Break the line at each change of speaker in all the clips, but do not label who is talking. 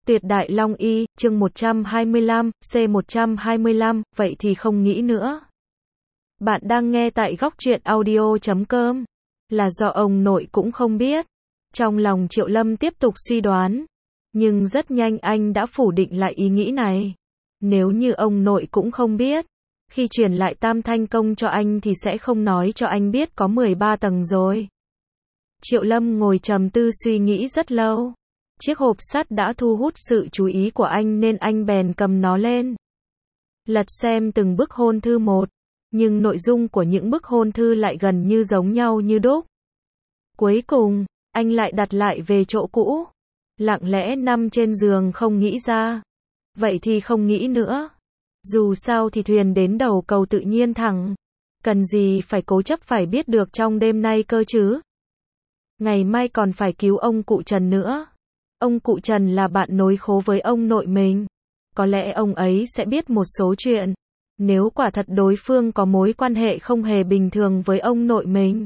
Tuyệt Đại Long Y, chương 125, C125, vậy thì không nghĩ nữa. Bạn đang nghe tại góc truyện audio.com. Là do ông nội cũng không biết. Trong lòng Triệu Lâm tiếp tục suy đoán. Nhưng rất nhanh anh đã phủ định lại ý nghĩ này. Nếu như ông nội cũng không biết, khi chuyển lại Tam Thanh Công cho anh thì sẽ không nói cho anh biết có 13 tầng rồi. Triệu Lâm ngồi trầm tư suy nghĩ rất lâu. Chiếc hộp sắt đã thu hút sự chú ý của anh nên anh bèn cầm nó lên. Lật xem từng bức hôn thư một, nhưng nội dung của những bức hôn thư lại gần như giống nhau như đúc. Cuối cùng, anh lại đặt lại về chỗ cũ. Lặng lẽ nằm trên giường không nghĩ ra. Vậy thì không nghĩ nữa. Dù sao thì thuyền đến đầu cầu tự nhiên thẳng. Cần gì phải cố chấp phải biết được trong đêm nay cơ chứ. Ngày mai còn phải cứu ông cụ Trần nữa. Ông cụ Trần là bạn nối khố với ông nội mình. Có lẽ ông ấy sẽ biết một số chuyện. Nếu quả thật đối phương có mối quan hệ không hề bình thường với ông nội mình.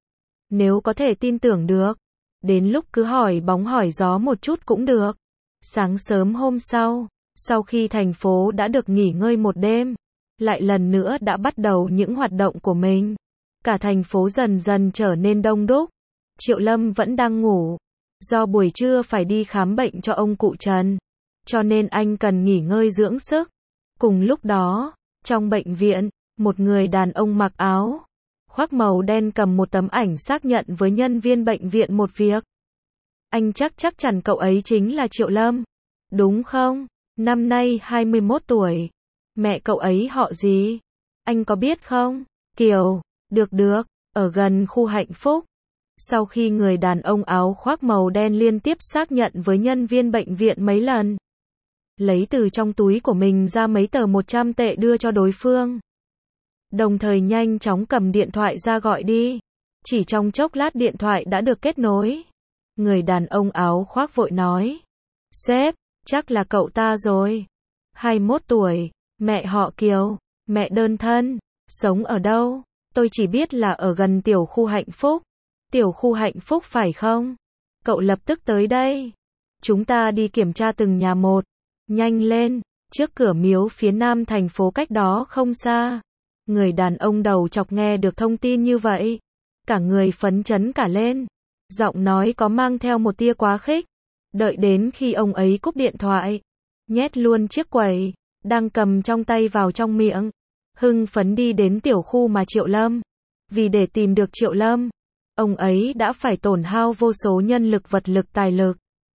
Nếu có thể tin tưởng được. Đến lúc cứ hỏi bóng hỏi gió một chút cũng được. Sáng sớm hôm sau, sau khi thành phố đã được nghỉ ngơi một đêm, lại lần nữa đã bắt đầu những hoạt động của mình. Cả thành phố dần dần trở nên đông đúc. Triệu Lâm vẫn đang ngủ. Do buổi trưa phải đi khám bệnh cho ông cụ Trần, cho nên anh cần nghỉ ngơi dưỡng sức. Cùng lúc đó, trong bệnh viện, một người đàn ông mặc áo khoác màu đen cầm một tấm ảnh xác nhận với nhân viên bệnh viện một việc. Anh chắc chắn cậu ấy chính là Triệu Lâm, đúng không? Năm nay 21 tuổi. Mẹ cậu ấy họ gì? Anh có biết không? Kiều. Được, ở gần khu Hạnh Phúc. Sau khi người đàn ông áo khoác màu đen liên tiếp xác nhận với nhân viên bệnh viện mấy lần, lấy từ trong túi của mình ra mấy tờ 100 tệ đưa cho đối phương. Đồng thời nhanh chóng cầm điện thoại ra gọi đi. Chỉ trong chốc lát điện thoại đã được kết nối. Người đàn ông áo khoác vội nói. Sếp, chắc là cậu ta rồi. 21 tuổi, mẹ họ Kiều, mẹ đơn thân, sống ở đâu? Tôi chỉ biết là ở gần tiểu khu Hạnh Phúc. Tiểu khu Hạnh Phúc phải không? Cậu lập tức tới đây. Chúng ta đi kiểm tra từng nhà một. Nhanh lên, trước cửa miếu phía nam thành phố cách đó không xa. Người đàn ông đầu chọc nghe được thông tin như vậy. Cả người phấn chấn cả lên. Giọng nói có mang theo một tia quá khích. Đợi đến khi ông ấy cúp điện thoại, nhét luôn chiếc quầy đang cầm trong tay vào trong miệng. Hưng phấn đi đến tiểu khu mà Triệu Lâm. Vì để tìm được Triệu Lâm, ông ấy đã phải tổn hao vô số nhân lực, vật lực, tài lực.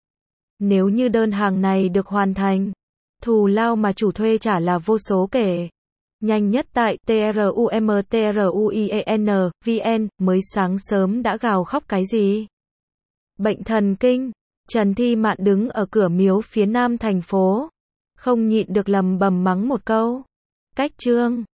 Nếu như đơn hàng này được hoàn thành, thù lao mà chủ thuê trả là vô số kể. Nhanh nhất tại TRUMTRUIEN, VN, mới sáng sớm đã gào khóc cái gì? Bệnh thần kinh. Trần Thi Mạn đứng ở cửa miếu phía nam thành phố, không nhịn được lầm bầm mắng một câu. Cách chương